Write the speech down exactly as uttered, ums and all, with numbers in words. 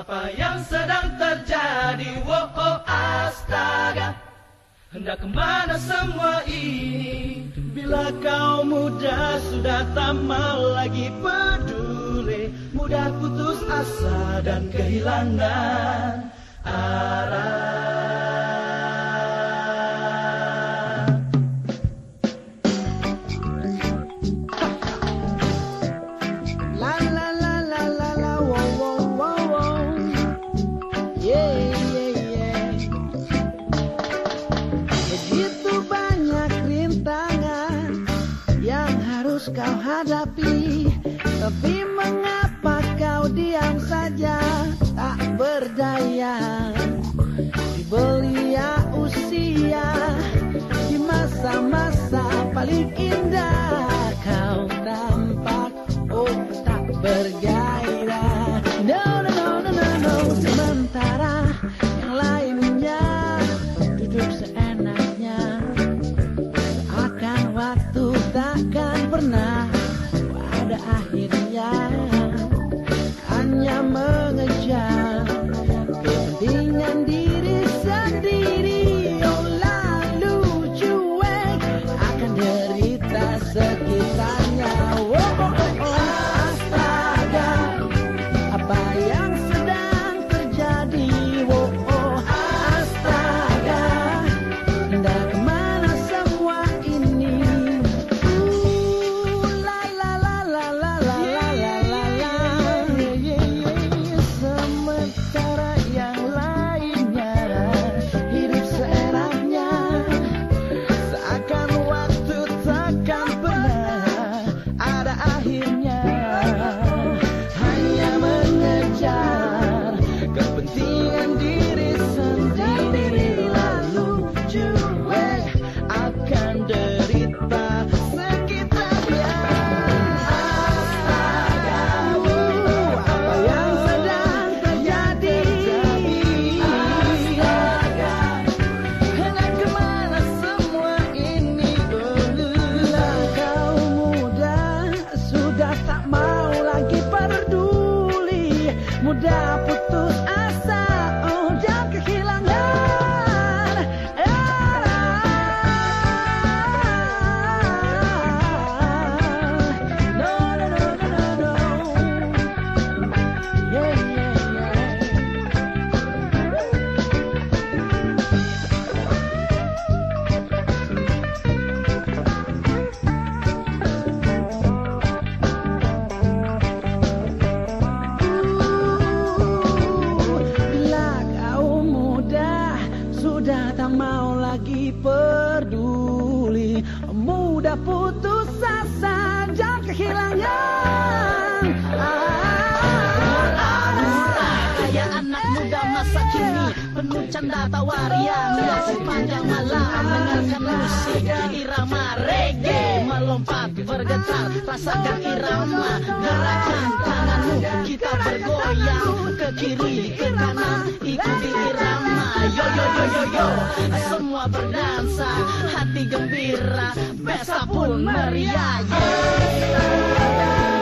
Apa yang sedang terjadi? Wow, oh, astaga, hendak kemana semua ini? Bila kau muda sudah tak mau lagi peduli, mudah putus asa dan kehilangan arah. Kau hadapi, tapi mengapa kau diam saja, tak berdaya? Di belia usia, di masa-masa paling indah, kau tampak oh tak bergairah. No no no no no no. Sementara yang lainnya duduk seenaknya, seakan waktu takkan pernah pada akhirnya, hanya mengejar kepentingan diri sendiri. Oh, lalu cuek akan derita sekitarnya. Oh, oh, oh, oh. Astaga, apa yang sedang terjadi? Oh, oh, astaga, hendak kemana semua ini? Mudah putus asa, oh dan kehilangan arah. No no no no no no. Yeah yeah sudah tak mau lagi peduli, mudah putus asa dan kehilangan arah. Kayak anak muda masa kini, penuh canda tawa ria, sepanjang malam mendengarkan musik irama reggae, melompat bergetar, rasakan irama, gerakan tanganmu, kita bergoyang ke kiri ke kanan, ikuti irama. Yo yo yo yo yo, semua berdansa, hati gembira, pesta pun meriah. Yeah.